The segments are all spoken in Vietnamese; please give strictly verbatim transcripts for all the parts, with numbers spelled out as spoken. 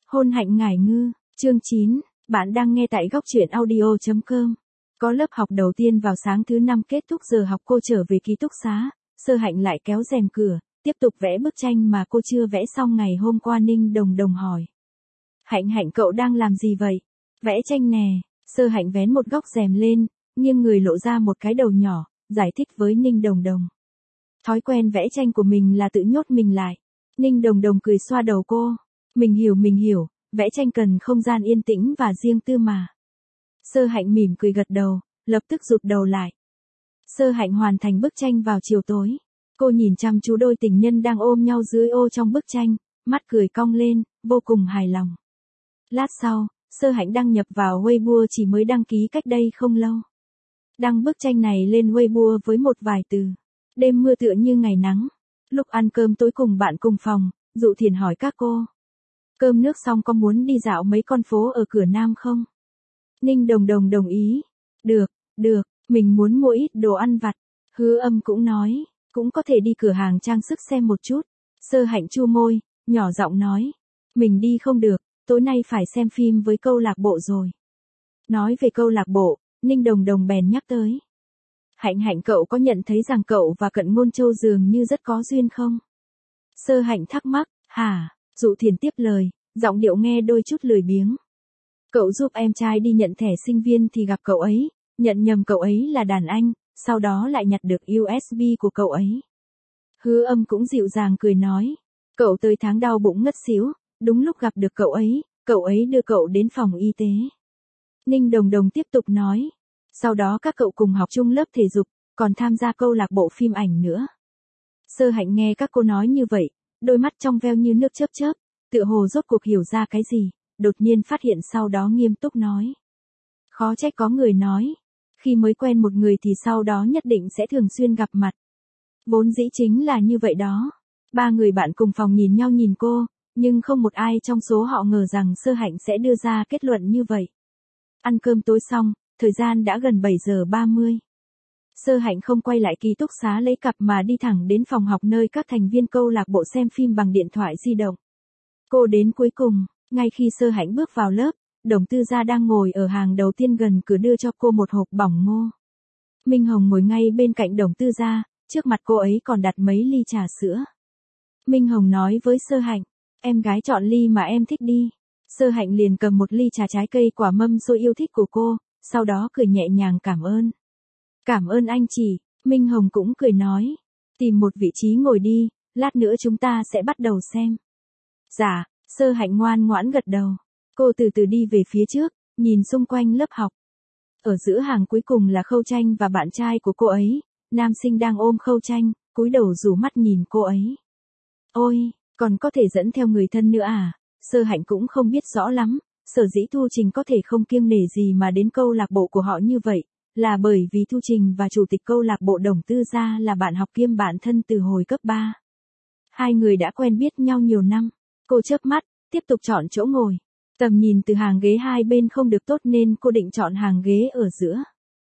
Hôn hạnh ngải ngư, chương chín, bạn đang nghe tại góc truyện audio chấm com. Có lớp học đầu tiên vào sáng thứ năm kết thúc giờ học, cô trở về ký túc xá, Sơ Hạnh lại kéo rèm cửa, tiếp tục vẽ bức tranh mà cô chưa vẽ xong ngày hôm qua. Ninh Đồng Đồng hỏi. Hạnh Hạnh, cậu đang làm gì vậy? Vẽ tranh nè. Sơ Hạnh vén một góc rèm lên, nghiêng người lộ ra một cái đầu nhỏ, giải thích với Ninh Đồng Đồng. Thói quen vẽ tranh của mình là tự nhốt mình lại. Ninh Đồng Đồng cười xoa đầu cô. Mình hiểu mình hiểu, vẽ tranh cần không gian yên tĩnh và riêng tư mà. Sơ Hạnh mỉm cười gật đầu, lập tức rụt đầu lại. Sơ Hạnh hoàn thành bức tranh vào chiều tối. Cô nhìn chăm chú đôi tình nhân đang ôm nhau dưới ô trong bức tranh, mắt cười cong lên, vô cùng hài lòng. Lát sau, Sơ Hạnh đăng nhập vào Weibo, chỉ mới đăng ký cách đây không lâu. Đăng bức tranh này lên Weibo với một vài từ. Đêm mưa tựa như ngày nắng. Lúc ăn cơm tối cùng bạn cùng phòng, Dụ Thiền hỏi các cô. Cơm nước xong có muốn đi dạo mấy con phố ở cửa Nam không? Ninh Đồng Đồng đồng ý. Được, được, mình muốn mua ít đồ ăn vặt. Hứa Âm cũng nói, cũng có thể đi cửa hàng trang sức xem một chút. Sơ Hạnh chu môi, nhỏ giọng nói. Mình đi không được, tối nay phải xem phim với câu lạc bộ rồi. Nói về câu lạc bộ, Ninh Đồng Đồng bèn nhắc tới. Hạnh Hạnh, cậu có nhận thấy rằng cậu và Cận Ngôn Châu dường như rất có duyên không? Sơ Hạnh thắc mắc. Hả? Dụ Thiền tiếp lời, giọng điệu nghe đôi chút lười biếng. Cậu giúp em trai đi nhận thẻ sinh viên thì gặp cậu ấy, nhận nhầm cậu ấy là đàn anh, sau đó lại nhặt được u ét bê của cậu ấy. Hứa Âm cũng dịu dàng cười nói. Cậu tới tháng đau bụng ngất xíu, đúng lúc gặp được cậu ấy, cậu ấy đưa cậu đến phòng y tế. Ninh Đồng Đồng tiếp tục nói. Sau đó các cậu cùng học chung lớp thể dục, còn tham gia câu lạc bộ phim ảnh nữa. Sơ Hạnh nghe các cô nói như vậy, đôi mắt trong veo như nước chớp chớp, tựa hồ rốt cuộc hiểu ra cái gì, đột nhiên phát hiện sau đó nghiêm túc nói. Khó trách có người nói, khi mới quen một người thì sau đó nhất định sẽ thường xuyên gặp mặt. Vốn dĩ chính là như vậy đó. Ba người bạn cùng phòng nhìn nhau nhìn cô, nhưng không một ai trong số họ ngờ rằng Sơ Hạnh sẽ đưa ra kết luận như vậy. Ăn cơm tối xong, thời gian đã gần bảy giờ ba mươi. Sơ Hạnh không quay lại ký túc xá lấy cặp mà đi thẳng đến phòng học nơi các thành viên câu lạc bộ xem phim bằng điện thoại di động. Cô đến cuối cùng, ngay khi Sơ Hạnh bước vào lớp, Đồng Tư Gia đang ngồi ở hàng đầu tiên gần cửa đưa cho cô một hộp bỏng ngô. Minh Hồng ngồi ngay bên cạnh Đồng Tư Gia, trước mặt cô ấy còn đặt mấy ly trà sữa. Minh Hồng nói với Sơ Hạnh, em gái chọn ly mà em thích đi. Sơ Hạnh liền cầm một ly trà trái cây quả mâm xôi yêu thích của cô, sau đó cười nhẹ nhàng cảm ơn. Cảm ơn anh chị, Minh Hồng cũng cười nói. Tìm một vị trí ngồi đi, lát nữa chúng ta sẽ bắt đầu xem. Dạ, Sơ Hạnh ngoan ngoãn gật đầu. Cô từ từ đi về phía trước, nhìn xung quanh lớp học. Ở giữa hàng cuối cùng là Khâu Tranh và bạn trai của cô ấy, nam sinh đang ôm Khâu Tranh, cúi đầu rủ mắt nhìn cô ấy. Ôi, còn có thể dẫn theo người thân nữa à? Sơ Hạnh cũng không biết rõ lắm, sở dĩ Thu Trình có thể không kiêng nể gì mà đến câu lạc bộ của họ như vậy, là bởi vì Thu Trình và chủ tịch câu lạc bộ Đồng Tư Gia là bạn học kiêm bạn thân từ hồi cấp ba. Hai người đã quen biết nhau nhiều năm. Cô chớp mắt, tiếp tục chọn chỗ ngồi. Tầm nhìn từ hàng ghế hai bên không được tốt nên cô định chọn hàng ghế ở giữa.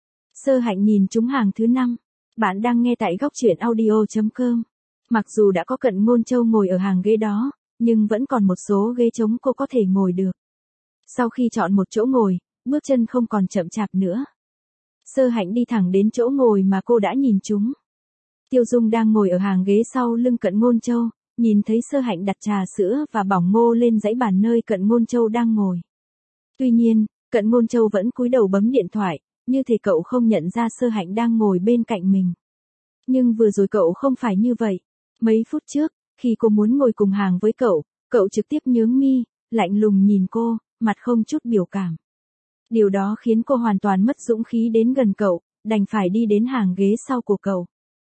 Sơ Hạnh nhìn trúng hàng thứ năm. Bạn đang nghe tại góc truyện audio chấm com. Mặc dù đã có Cận Ngôn Châu ngồi ở hàng ghế đó, nhưng vẫn còn một số ghế trống cô có thể ngồi được. Sau khi chọn một chỗ ngồi, bước chân không còn chậm chạp nữa. Sơ Hạnh đi thẳng đến chỗ ngồi mà cô đã nhìn trúng. Tiêu Dung đang ngồi ở hàng ghế sau lưng Cận Ngôn Châu, nhìn thấy Sơ Hạnh đặt trà sữa và bỏng ngô lên dãy bàn nơi Cận Ngôn Châu đang ngồi. Tuy nhiên, Cận Ngôn Châu vẫn cúi đầu bấm điện thoại, như thể cậu không nhận ra Sơ Hạnh đang ngồi bên cạnh mình. Nhưng vừa rồi cậu không phải như vậy. Mấy phút trước, khi cô muốn ngồi cùng hàng với cậu, cậu trực tiếp nhướng mi, lạnh lùng nhìn cô, mặt không chút biểu cảm. Điều đó khiến cô hoàn toàn mất dũng khí đến gần cậu, đành phải đi đến hàng ghế sau của cậu.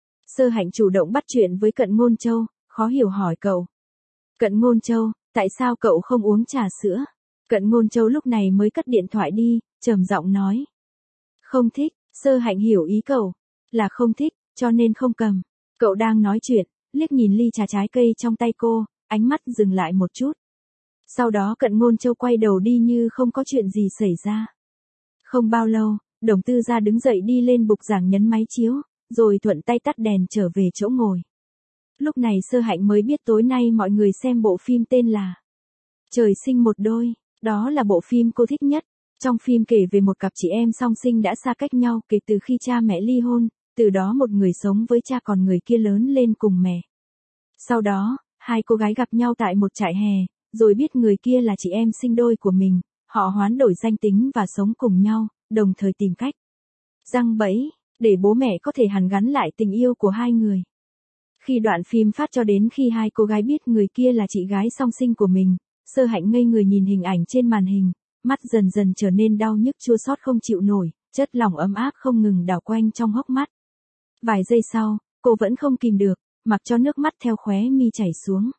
Sơ Hạnh chủ động bắt chuyện với Cận Ngôn Châu, khó hiểu hỏi cậu. Cận Ngôn Châu, tại sao cậu không uống trà sữa? Cận Ngôn Châu lúc này mới cất điện thoại đi, trầm giọng nói. Không thích. Sơ Hạnh hiểu ý cậu, là không thích, cho nên không cầm. Cậu đang nói chuyện, liếc nhìn ly trà trái cây trong tay cô, ánh mắt dừng lại một chút. Sau đó Cận Ngôn Châu quay đầu đi như không có chuyện gì xảy ra. Không bao lâu, Đồng Tư Gia đứng dậy đi lên bục giảng nhấn máy chiếu, rồi thuận tay tắt đèn trở về chỗ ngồi. Lúc này Sơ Hạnh mới biết tối nay mọi người xem bộ phim tên là Trời sinh một đôi, đó là bộ phim cô thích nhất. Trong phim kể về một cặp chị em song sinh đã xa cách nhau kể từ khi cha mẹ ly hôn, từ đó một người sống với cha còn người kia lớn lên cùng mẹ. Sau đó, hai cô gái gặp nhau tại một trại hè, rồi biết người kia là chị em sinh đôi của mình, họ hoán đổi danh tính và sống cùng nhau, đồng thời tìm cách giăng bẫy, để bố mẹ có thể hàn gắn lại tình yêu của hai người. Khi đoạn phim phát cho đến khi hai cô gái biết người kia là chị gái song sinh của mình, Sơ Hạnh ngây người nhìn hình ảnh trên màn hình, mắt dần dần trở nên đau nhức chua xót không chịu nổi, chất lỏng ấm áp không ngừng đảo quanh trong hốc mắt. Vài giây sau, cô vẫn không kìm được, mặc cho nước mắt theo khóe mi chảy xuống.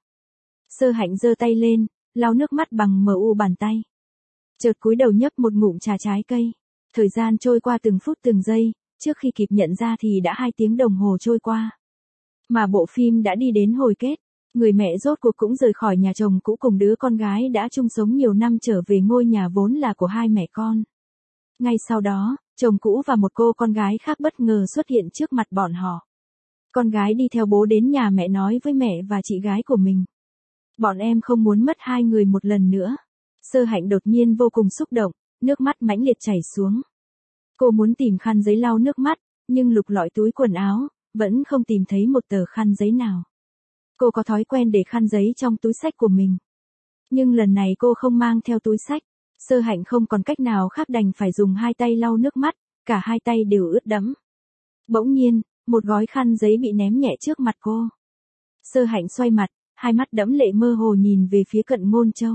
Sơ Hạnh giơ tay lên, lau nước mắt bằng mờ u bàn tay. Chợt cúi đầu nhấp một ngụm trà trái cây. Thời gian trôi qua từng phút từng giây, trước khi kịp nhận ra thì đã hai tiếng đồng hồ trôi qua. Mà bộ phim đã đi đến hồi kết, người mẹ rốt cuộc cũng rời khỏi nhà chồng cũ cùng đứa con gái đã chung sống nhiều năm trở về ngôi nhà vốn là của hai mẹ con. Ngay sau đó, chồng cũ và một cô con gái khác bất ngờ xuất hiện trước mặt bọn họ. Con gái đi theo bố đến nhà mẹ nói với mẹ và chị gái của mình. Bọn em không muốn mất hai người một lần nữa. Sơ Hạnh đột nhiên vô cùng xúc động, nước mắt mãnh liệt chảy xuống. Cô muốn tìm khăn giấy lau nước mắt, nhưng lục lọi túi quần áo, vẫn không tìm thấy một tờ khăn giấy nào. Cô có thói quen để khăn giấy trong túi xách của mình. Nhưng lần này cô không mang theo túi xách. Sơ Hạnh không còn cách nào khác đành phải dùng hai tay lau nước mắt, cả hai tay đều ướt đẫm. Bỗng nhiên, một gói khăn giấy bị ném nhẹ trước mặt cô. Sơ Hạnh xoay mặt, hai mắt đẫm lệ mơ hồ nhìn về phía Cận Ngôn Châu.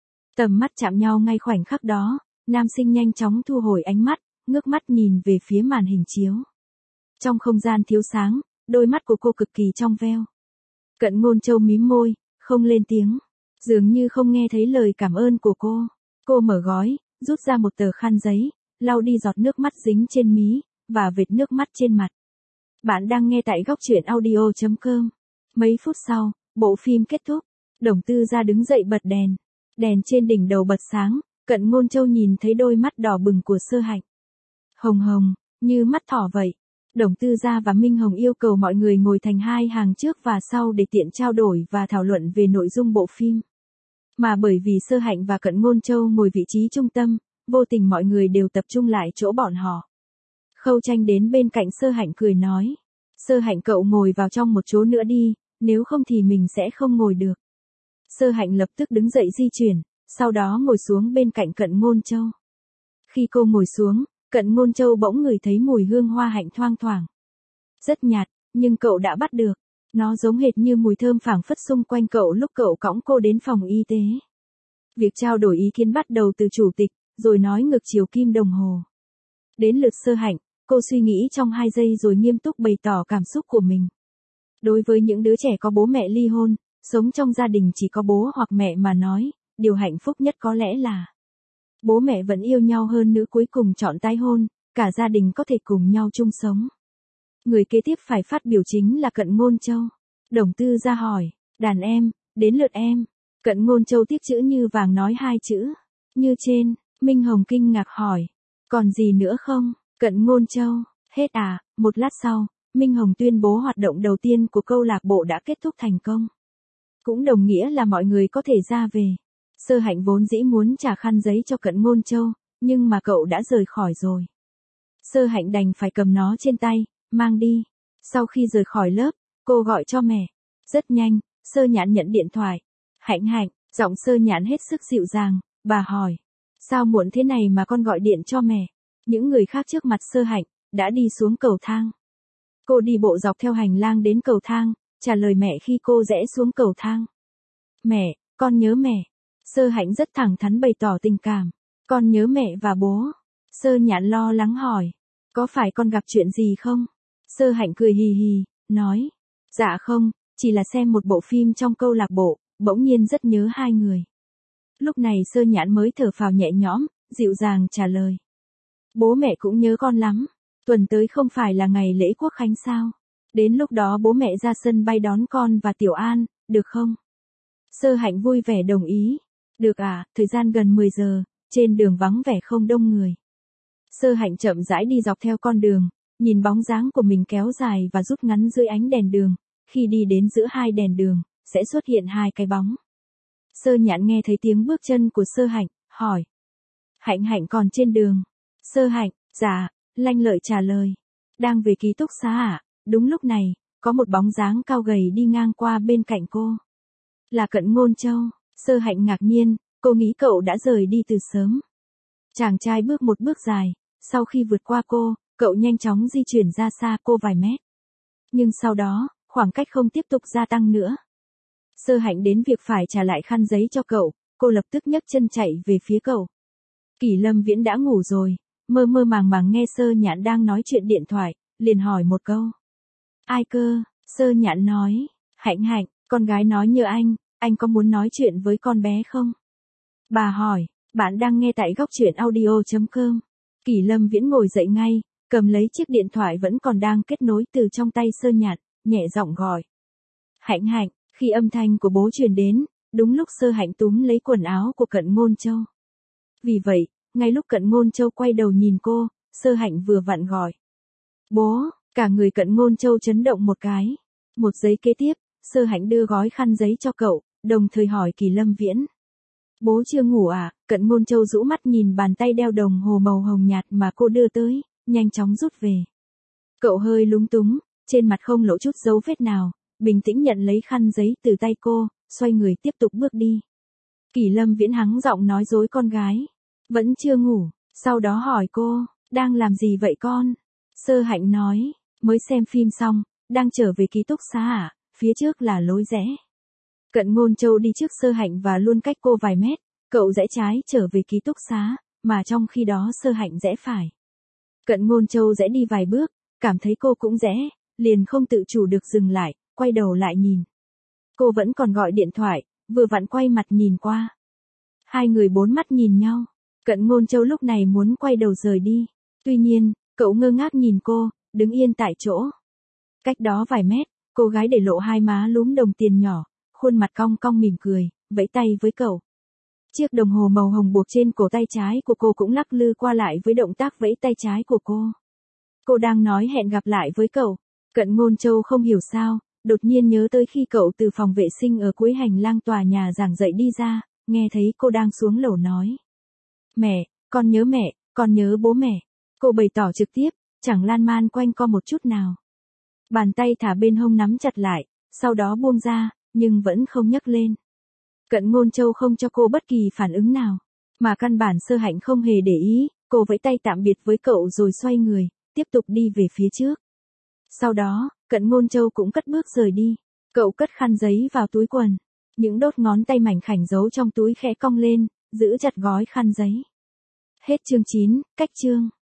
Tầm mắt chạm nhau ngay khoảnh khắc đó, nam sinh nhanh chóng thu hồi ánh mắt, ngước mắt nhìn về phía màn hình chiếu. Trong không gian thiếu sáng, đôi mắt của cô cực kỳ trong veo. Cận Ngôn Châu mím môi, không lên tiếng, dường như không nghe thấy lời cảm ơn của cô. Cô mở gói, rút ra một tờ khăn giấy, lau đi giọt nước mắt dính trên mí, và vệt nước mắt trên mặt. Bạn đang nghe tại góc truyện audio chấm com. Mấy phút sau, bộ phim kết thúc, Đồng Tư Gia đứng dậy bật đèn. Đèn trên đỉnh đầu bật sáng, Cận Ngôn Châu nhìn thấy đôi mắt đỏ bừng của Sơ Hạnh. Hồng hồng, như mắt thỏ vậy. Đồng Tư Gia và Minh Hồng yêu cầu mọi người ngồi thành hai hàng trước và sau để tiện trao đổi và thảo luận về nội dung bộ phim. Mà bởi vì Sơ Hạnh và Cận Ngôn Châu ngồi vị trí trung tâm, vô tình mọi người đều tập trung lại chỗ bọn họ. Khâu Tranh đến bên cạnh Sơ Hạnh cười nói. Sơ Hạnh cậu ngồi vào trong một chỗ nữa đi, nếu không thì mình sẽ không ngồi được. Sơ Hạnh lập tức đứng dậy di chuyển, sau đó ngồi xuống bên cạnh Cận Ngôn Châu. Khi cô ngồi xuống, Cận Ngôn Châu bỗng ngửi thấy mùi hương hoa hạnh thoang thoảng. Rất nhạt, nhưng cậu đã bắt được. Nó giống hệt như mùi thơm phảng phất xung quanh cậu lúc cậu cõng cô đến phòng y tế. Việc trao đổi ý kiến bắt đầu từ chủ tịch, rồi nói ngược chiều kim đồng hồ. Đến lượt Sơ Hạnh, cô suy nghĩ trong hai giây rồi nghiêm túc bày tỏ cảm xúc của mình. Đối với những đứa trẻ có bố mẹ ly hôn, sống trong gia đình chỉ có bố hoặc mẹ mà nói, điều hạnh phúc nhất có lẽ là bố mẹ vẫn yêu nhau hơn nữa cuối cùng chọn tái hôn, cả gia đình có thể cùng nhau chung sống. Người kế tiếp phải phát biểu chính là Cận Ngôn Châu. Đồng Tư Gia hỏi, đàn em, đến lượt em. Cận Ngôn Châu tiếc chữ như vàng nói hai chữ. Như trên, Minh Hồng kinh ngạc hỏi, còn gì nữa không? Cận Ngôn Châu, hết à? Một lát sau, Minh Hồng tuyên bố hoạt động đầu tiên của câu lạc bộ đã kết thúc thành công. Cũng đồng nghĩa là mọi người có thể ra về. Sơ Hạnh vốn dĩ muốn trả khăn giấy cho Cận Ngôn Châu, nhưng mà cậu đã rời khỏi rồi. Sơ Hạnh đành phải cầm nó trên tay, mang đi. Sau khi rời khỏi lớp, cô gọi cho mẹ. Rất nhanh, Sơ Nhãn nhận điện thoại. Hạnh Hạnh, giọng Sơ Nhãn hết sức dịu dàng, bà hỏi. Sao muộn thế này mà con gọi điện cho mẹ? Những người khác trước mặt Sơ Hạnh, đã đi xuống cầu thang. Cô đi bộ dọc theo hành lang đến cầu thang, trả lời mẹ khi cô rẽ xuống cầu thang. Mẹ, con nhớ mẹ. Sơ Hạnh rất thẳng thắn bày tỏ tình cảm. Con nhớ mẹ và bố. Sơ Nhãn lo lắng hỏi. Có phải con gặp chuyện gì không? Sơ Hạnh cười hì hì, nói. Dạ không, chỉ là xem một bộ phim trong câu lạc bộ, bỗng nhiên rất nhớ hai người. Lúc này Sơ Nhãn mới thở phào nhẹ nhõm, dịu dàng trả lời. Bố mẹ cũng nhớ con lắm. Tuần tới không phải là ngày lễ Quốc Khánh sao? Đến lúc đó bố mẹ ra sân bay đón con và Tiểu An, được không? Sơ Hạnh vui vẻ đồng ý. Được à, thời gian gần mười giờ, trên đường vắng vẻ không đông người. Sơ Hạnh chậm rãi đi dọc theo con đường, nhìn bóng dáng của mình kéo dài và rút ngắn dưới ánh đèn đường. Khi đi đến giữa hai đèn đường, sẽ xuất hiện hai cái bóng. Sơ Nhạn nghe thấy tiếng bước chân của Sơ Hạnh, hỏi. Hạnh Hạnh còn trên đường. Sơ Hạnh, dạ, lanh lợi trả lời. Đang về ký túc xá à? Đúng lúc này, có một bóng dáng cao gầy đi ngang qua bên cạnh cô. Là Cận Ngôn Châu. Sơ Hạnh ngạc nhiên, cô nghĩ cậu đã rời đi từ sớm. Chàng trai bước một bước dài, sau khi vượt qua cô, cậu nhanh chóng di chuyển ra xa cô vài mét. Nhưng sau đó, khoảng cách không tiếp tục gia tăng nữa. Sơ Hạnh đến việc phải trả lại khăn giấy cho cậu, cô lập tức nhấc chân chạy về phía cậu. Kỷ Lâm Viễn đã ngủ rồi, mơ mơ màng màng nghe Sơ Nhạn đang nói chuyện điện thoại, liền hỏi một câu. Ai cơ? Sơ Nhạn nói, Hạnh Hạnh, con gái nói nhờ anh, anh có muốn nói chuyện với con bé không? Bà hỏi, bạn đang nghe tại góc truyện audio chấm com. Kỷ Lâm Viễn ngồi dậy ngay, cầm lấy chiếc điện thoại vẫn còn đang kết nối từ trong tay Sơ Nhạn, nhẹ giọng gọi. Hạnh Hạnh, khi âm thanh của bố truyền đến, đúng lúc Sơ Hạnh túm lấy quần áo của Cận Ngôn Châu. Vì vậy, ngay lúc Cận Ngôn Châu quay đầu nhìn cô, Sơ Hạnh vừa vặn gọi. Bố, cả người Cận Ngôn Châu chấn động một cái. Một giây kế tiếp, Sơ Hạnh đưa gói khăn giấy cho cậu, đồng thời hỏi Kỷ Lâm Viễn. Bố chưa ngủ à? Cận Ngôn Châu rũ mắt nhìn bàn tay đeo đồng hồ màu hồng nhạt mà cô đưa tới, nhanh chóng rút về. Cậu hơi lúng túng, trên mặt không lộ chút dấu vết nào, bình tĩnh nhận lấy khăn giấy từ tay cô, xoay người tiếp tục bước đi. Kỷ Lâm Viễn hắng giọng nói dối con gái. Vẫn chưa ngủ, sau đó hỏi cô, đang làm gì vậy con? Sơ Hạnh nói, mới xem phim xong, đang trở về ký túc xá à, phía trước là lối rẽ. Cận Ngôn Châu đi trước Sơ Hạnh và luôn cách cô vài mét, cậu rẽ trái trở về ký túc xá, mà trong khi đó Sơ Hạnh rẽ phải. Cận Ngôn Châu rẽ đi vài bước, cảm thấy cô cũng rẽ, liền không tự chủ được dừng lại, quay đầu lại nhìn. Cô vẫn còn gọi điện thoại, vừa vặn quay mặt nhìn qua. Hai người bốn mắt nhìn nhau, Cận Ngôn Châu lúc này muốn quay đầu rời đi. Tuy nhiên, cậu ngơ ngác nhìn cô, đứng yên tại chỗ. Cách đó vài mét, cô gái để lộ hai má lúm đồng tiền nhỏ, khuôn mặt cong cong mỉm cười, vẫy tay với cậu. Chiếc đồng hồ màu hồng buộc trên cổ tay trái của cô cũng lắc lư qua lại với động tác vẫy tay trái của cô. Cô đang nói hẹn gặp lại với cậu. Cận Ngôn Châu không hiểu sao, đột nhiên nhớ tới khi cậu từ phòng vệ sinh ở cuối hành lang tòa nhà giảng dạy đi ra, nghe thấy cô đang xuống lầu nói. Mẹ, con nhớ mẹ, con nhớ bố mẹ. Cô bày tỏ trực tiếp, chẳng lan man quanh co một chút nào. Bàn tay thả bên hông nắm chặt lại, sau đó buông ra, nhưng vẫn không nhấc lên. Cận Ngôn Châu không cho cô bất kỳ phản ứng nào, mà căn bản Sơ Hạnh không hề để ý, cô vẫy tay tạm biệt với cậu rồi xoay người, tiếp tục đi về phía trước. Sau đó, Cận Ngôn Châu cũng cất bước rời đi, cậu cất khăn giấy vào túi quần, những đốt ngón tay mảnh khảnh giấu trong túi khẽ cong lên, giữ chặt gói khăn giấy. Hết chương chín, cách chương.